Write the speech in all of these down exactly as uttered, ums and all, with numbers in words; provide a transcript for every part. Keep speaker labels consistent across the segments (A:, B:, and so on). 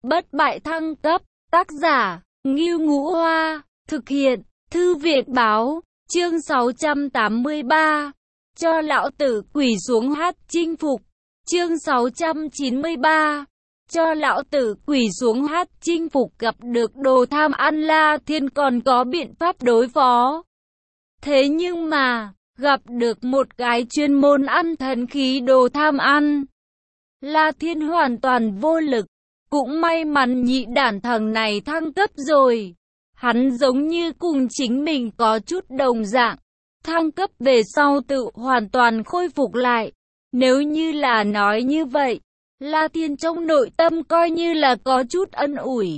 A: Bất bại thăng cấp, tác giả, Ngưu Ngũ Hoa, thực hiện, Thư viện Báo, chương sáu trăm tám mươi ba, cho lão tử quỳ xuống hát chinh phục, chương sáu trăm chín mươi ba, cho lão tử quỳ xuống hát chinh phục. Gặp được đồ tham ăn, La Thiên còn có biện pháp đối phó. Thế nhưng mà, gặp được một cái chuyên môn ăn thần khí đồ tham ăn, La Thiên hoàn toàn vô lực. Cũng may mắn nhị đản thằng này thăng cấp rồi. Hắn giống như cùng chính mình có chút đồng dạng. Thăng cấp về sau tự hoàn toàn khôi phục lại. Nếu như là nói như vậy, La Thiên trong nội tâm coi như là có chút ân ủi.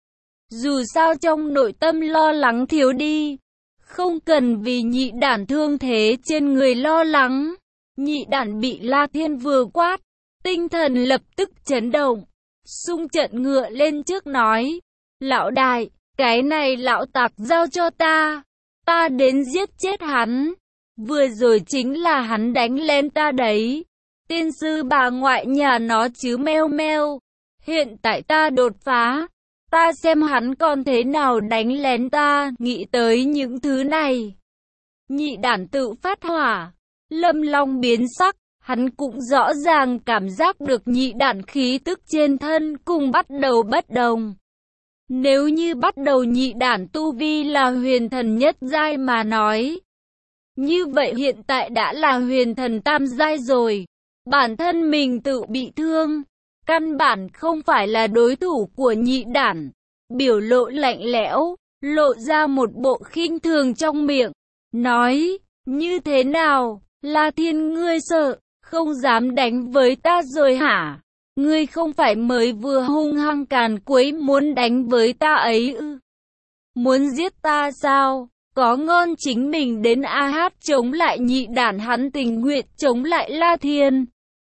A: Dù sao trong nội tâm lo lắng thiếu đi. Không cần vì nhị đản thương thế trên người lo lắng. Nhị đản bị La Thiên vừa quát, tinh thần lập tức chấn động. Xung trận ngựa lên trước nói, lão đại, cái này lão tặc giao cho ta, ta đến giết chết hắn. Vừa rồi chính là hắn đánh lên ta đấy. Tiên sư bà ngoại nhà nó chứ meo meo. Hiện tại ta đột phá, ta xem hắn còn thế nào đánh lén ta. Nghĩ tới những thứ này, nhị đản tự phát hỏa. Lâm Long biến sắc. Hắn cũng rõ ràng cảm giác được nhị đản khí tức trên thân cùng bắt đầu bất đồng. Nếu như bắt đầu nhị đản tu vi là huyền thần nhất giai mà nói, như vậy hiện tại đã là huyền thần tam giai rồi. Bản thân mình tự bị thương, căn bản không phải là đối thủ của nhị đản. Biểu lộ lạnh lẽo, lộ ra một bộ khinh thường trong miệng, nói, như thế nào, La Thiên ngươi sợ? Không dám đánh với ta rồi hả? Ngươi không phải mới vừa hung hăng càn quấy muốn đánh với ta ấy ư? Muốn giết ta sao? Có ngon chính mình đến a hát chống lại nhị đản, hắn tình nguyện chống lại La Thiên.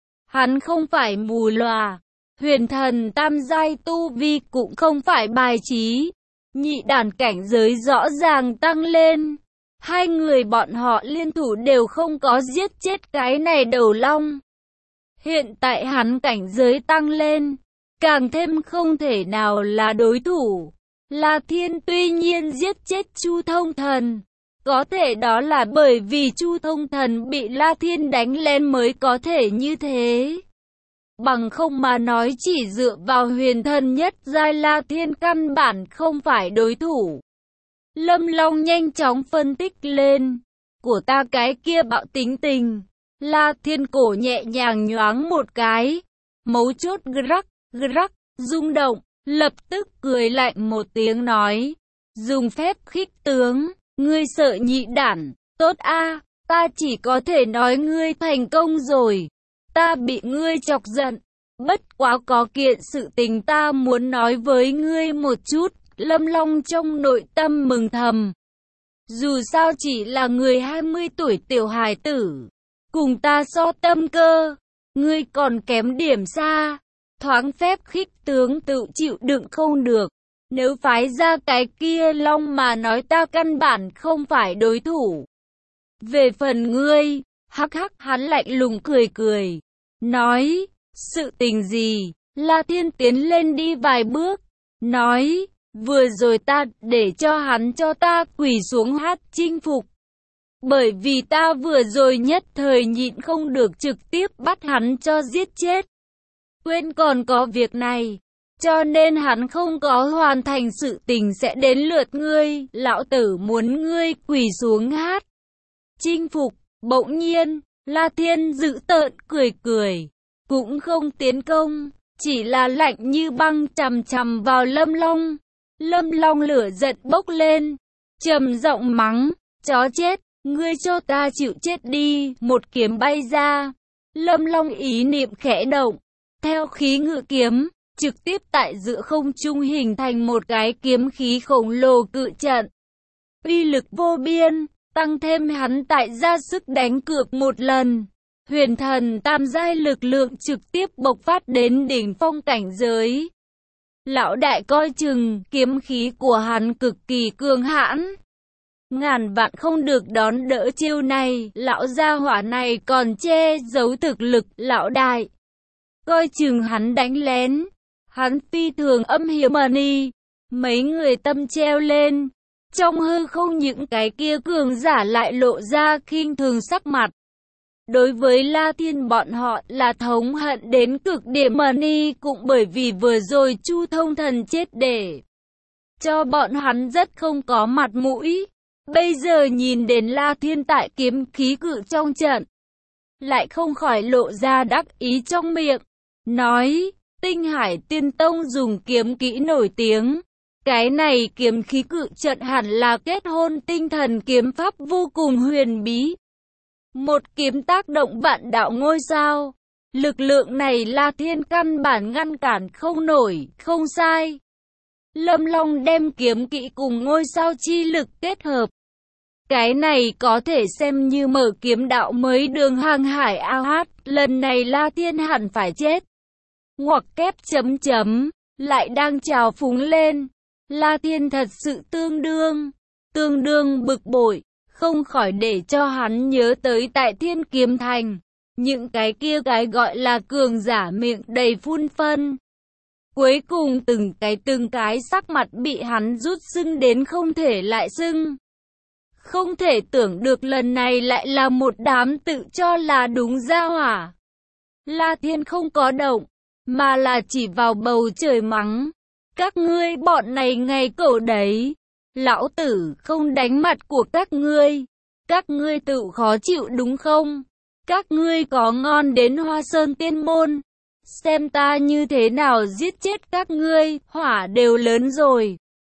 A: Hắn không phải mù lòa, huyền thần tam giai tu vi cũng không phải bài trí. Nhị đản cảnh giới rõ ràng tăng lên. Hai người bọn họ liên thủ đều không có giết chết cái này đầu long. Hiện tại hắn cảnh giới tăng lên, càng thêm không thể nào là đối thủ. La Thiên tuy nhiên giết chết Chu Thông Thần, có thể đó là bởi vì Chu Thông Thần bị La Thiên đánh lên mới có thể như thế. Bằng không mà nói chỉ dựa vào huyền thần nhất giai, La Thiên căn bản không phải đối thủ. Lâm Long nhanh chóng phân tích lên, của ta cái kia bạo tính tình. La Thiên cổ nhẹ nhàng nhoáng một cái, mấu chốt rắc, rắc, rung động, lập tức cười lạnh một tiếng nói, dùng phép khích tướng, ngươi sợ nhị đản, tốt a, ta chỉ có thể nói ngươi thành công rồi, ta bị ngươi chọc giận, bất quá có kiện sự tình ta muốn nói với ngươi một chút. Lâm Long trong nội tâm mừng thầm. Dù sao chỉ là người hai mươi tuổi tiểu hài tử, cùng ta so tâm cơ, ngươi còn kém điểm xa. Thoáng phép khích tướng tự chịu đựng không được. Nếu phái ra cái kia long mà nói ta căn bản không phải đối thủ. Về phần ngươi, hắc hắc, hắn lạnh lùng cười cười, nói, sự tình gì? La Thiên tiến lên đi vài bước, nói, vừa rồi ta để cho hắn cho ta quỳ xuống hát chinh phục. Bởi vì ta vừa rồi nhất thời nhịn không được trực tiếp bắt hắn cho giết chết. Quên còn có việc này, cho nên hắn không có hoàn thành sự tình sẽ đến lượt ngươi. Lão tử muốn ngươi quỳ xuống hát chinh phục. Bỗng nhiên, La Thiên dữ tợn cười cười, cũng không tiến công, chỉ là lạnh như băng chằm chằm vào Lâm Long. Lâm Long lửa giận bốc lên, trầm giọng mắng, chó chết, ngươi cho ta chịu chết đi. Một kiếm bay ra, Lâm Long ý niệm khẽ động, theo khí ngự kiếm, trực tiếp tại giữa không trung hình thành một cái kiếm khí khổng lồ cự trận. Uy lực vô biên, tăng thêm hắn tại ra sức đánh cược một lần. Huyền thần tam giai lực lượng trực tiếp bộc phát đến đỉnh phong cảnh giới. Lão đại coi chừng, kiếm khí của hắn cực kỳ cường hãn. Ngàn vạn không được đón đỡ chiêu này, lão gia hỏa này còn che giấu thực lực. Lão đại coi chừng hắn đánh lén. Hắn phi thường âm hiểm mani, mấy người tâm treo lên. Trong hư không những cái kia cường giả lại lộ ra khinh thường sắc mặt. Đối với La Thiên bọn họ là thống hận đến cực điểm, mani cũng bởi vì vừa rồi Chu Thông Thần chết để cho bọn hắn rất không có mặt mũi. Bây giờ nhìn đến La Thiên tại kiếm khí cự trong trận, lại không khỏi lộ ra đắc ý trong miệng, nói, Tinh Hải Tiên Tông dùng kiếm kỹ nổi tiếng. Cái này kiếm khí cự trận hẳn là kết hôn tinh thần kiếm pháp vô cùng huyền bí. Một kiếm tác động vạn đạo ngôi sao. Lực lượng này La Thiên căn bản ngăn cản không nổi, không sai. Lâm Long đem kiếm kỹ cùng ngôi sao chi lực kết hợp. Cái này có thể xem như mở kiếm đạo mới đường hàng hải ao hát, lần này La Thiên hẳn phải chết. Ngoặc kép chấm chấm, lại đang trào phúng lên. La Thiên thật sự tương đương, tương đương bực bội, không khỏi để cho hắn nhớ tới tại Thiên Kiếm Thành. Những cái kia cái gọi là cường giả miệng đầy phun phân. Cuối cùng từng cái từng cái sắc mặt bị hắn rút sưng đến không thể lại sưng. Không thể tưởng được lần này lại là một đám tự cho là đúng gia hỏa. La Thiên không có động, mà là chỉ vào bầu trời mắng. Các ngươi bọn này ngày cẩu đấy. Lão tử không đánh mặt của các ngươi. Các ngươi tự khó chịu đúng không? Các ngươi có ngon đến Hoa Sơn Tiên Môn. Xem ta như thế nào giết chết các ngươi, hỏa đều lớn rồi.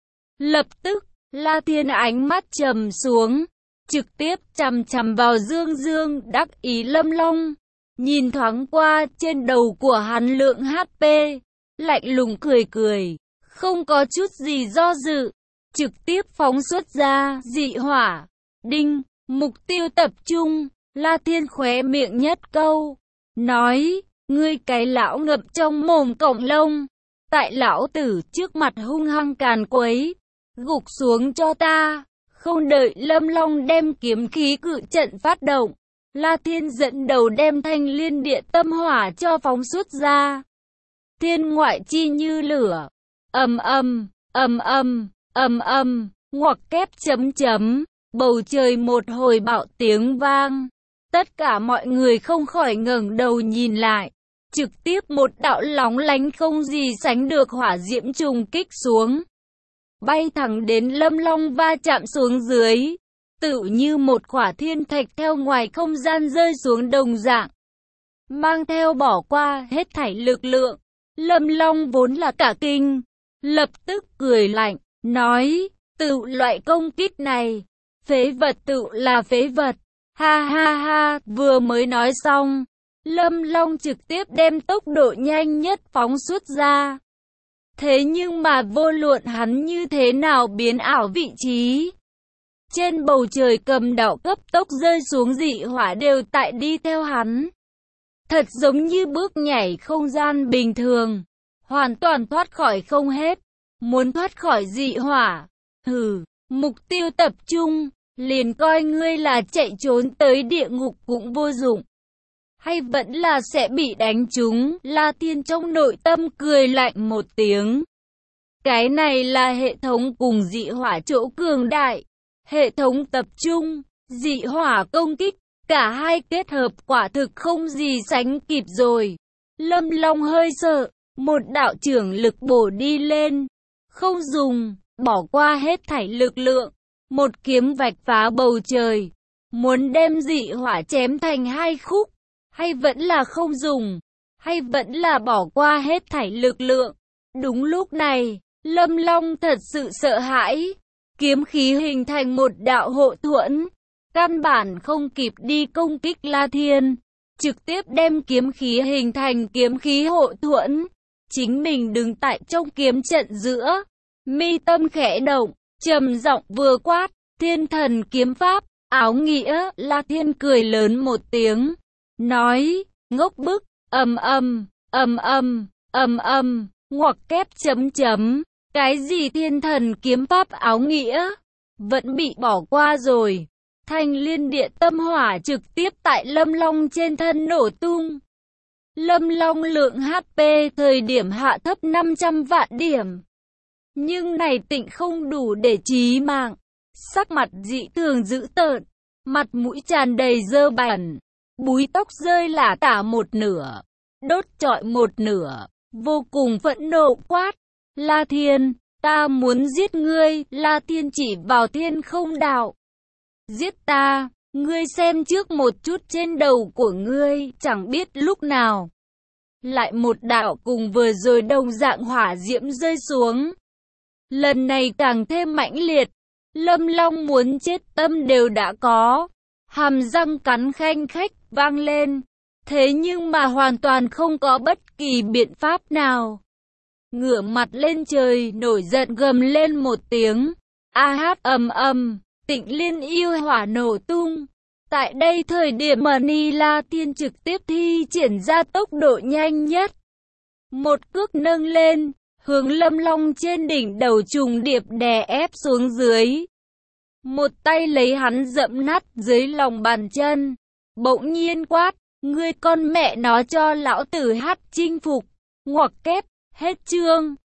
A: Lập tức, La Thiên ánh mắt trầm xuống, trực tiếp chằm chằm vào Dương Dương đắc ý Lâm Long. Nhìn thoáng qua trên đầu của hắn lượng hát pê, lạnh lùng cười cười, không có chút gì do dự, trực tiếp phóng xuất ra dị hỏa. Đinh, mục tiêu tập trung, La Thiên khóe miệng nhất câu, nói, ngươi cái lão ngập trong mồm cổng lông, tại lão tử trước mặt hung hăng càn quấy, gục xuống cho ta. Không đợi Lâm Long đem kiếm khí cự trận phát động, La Thiên dẫn đầu đem thanh liên địa tâm hỏa cho phóng xuất ra. Thiên ngoại chi như lửa, ầm ầm, ầm ầm, ầm ầm, ngoặc kép chấm chấm, bầu trời một hồi bạo tiếng vang. Tất cả mọi người không khỏi ngẩng đầu nhìn lại, trực tiếp một đạo lóng lánh không gì sánh được hỏa diễm trùng kích xuống, bay thẳng đến Lâm Long va chạm xuống dưới, tựu như một quả thiên thạch theo ngoài không gian rơi xuống đồng dạng, mang theo bỏ qua hết thảy lực lượng. Lâm Long vốn là cả kinh, lập tức cười lạnh, nói, tựu loại công kích này, phế vật tựu là phế vật, ha ha ha. Vừa mới nói xong, Lâm Long trực tiếp đem tốc độ nhanh nhất phóng xuất ra. Thế nhưng mà vô luận hắn như thế nào biến ảo vị trí, trên bầu trời cầm đạo cấp tốc rơi xuống dị hỏa đều tại đi theo hắn. Thật giống như bước nhảy không gian bình thường, hoàn toàn thoát khỏi không hết. Muốn thoát khỏi dị hỏa, hừ, mục tiêu tập trung, liền coi ngươi là chạy trốn tới địa ngục cũng vô dụng. Hay vẫn là sẽ bị đánh trúng. La Thiên trong nội tâm cười lạnh một tiếng. Cái này là hệ thống cùng dị hỏa chỗ cường đại. Hệ thống tập trung, dị hỏa công kích, cả hai kết hợp quả thực không gì sánh kịp rồi. Lâm Long hơi sợ, một đạo trưởng lực bổ đi lên. Không dùng, bỏ qua hết thảy lực lượng. Một kiếm vạch phá bầu trời. Muốn đem dị hỏa chém thành hai khúc. Hay vẫn là không dùng, hay vẫn là bỏ qua hết thảy lực lượng. Đúng lúc này, Lâm Long thật sự sợ hãi. Kiếm khí hình thành một đạo hộ thuẫn, căn bản không kịp đi công kích La Thiên, trực tiếp đem kiếm khí hình thành kiếm khí hộ thuẫn. Chính mình đứng tại trong kiếm trận giữa, mi tâm khẽ động, trầm giọng vừa quát, Thiên Thần kiếm pháp, áo nghĩa. La Thiên cười lớn một tiếng, nói, ngốc bức, ầm ầm, ầm ầm, ầm ầm, ngoặc kép chấm chấm, cái gì Thiên Thần kiếm pháp áo nghĩa, vẫn bị bỏ qua rồi. Thanh liên địa tâm hỏa trực tiếp tại Lâm Long trên thân nổ tung. Lâm Long lượng hát pê thời điểm hạ thấp năm trăm vạn điểm. Nhưng này tịnh không đủ để chí mạng. Sắc mặt dị thường dữ tợn, mặt mũi tràn đầy dơ bẩn, búi tóc rơi lả tả một nửa, đốt trọi một nửa, vô cùng phẫn nộ quát: La Thiên, ta muốn giết ngươi. La Thiên chỉ vào Thiên Không Đạo: Giết ta, ngươi xem trước một chút trên đầu của ngươi, chẳng biết lúc nào lại một đạo cùng vừa rồi đồng dạng hỏa diễm rơi xuống. Lần này càng thêm mãnh liệt, Lâm Long muốn chết tâm đều đã có, hàm răng cắn khanh khách vang lên, thế nhưng mà hoàn toàn không có bất kỳ biện pháp nào. Ngửa mặt lên trời nổi giận gầm lên một tiếng, a hát ầm ầm, Tịnh Liên yêu hỏa nổ tung. Tại đây thời điểm mà Ni La Thiên trực tiếp thi triển ra tốc độ nhanh nhất. Một cước nâng lên, hướng Lâm Long trên đỉnh đầu trùng điệp đè ép xuống dưới. Một tay lấy hắn dẫm nát dưới lòng bàn chân. Bỗng nhiên quát: Ngươi con mẹ nó cho lão tử hát chinh phục. Ngoặc kép, hết chương.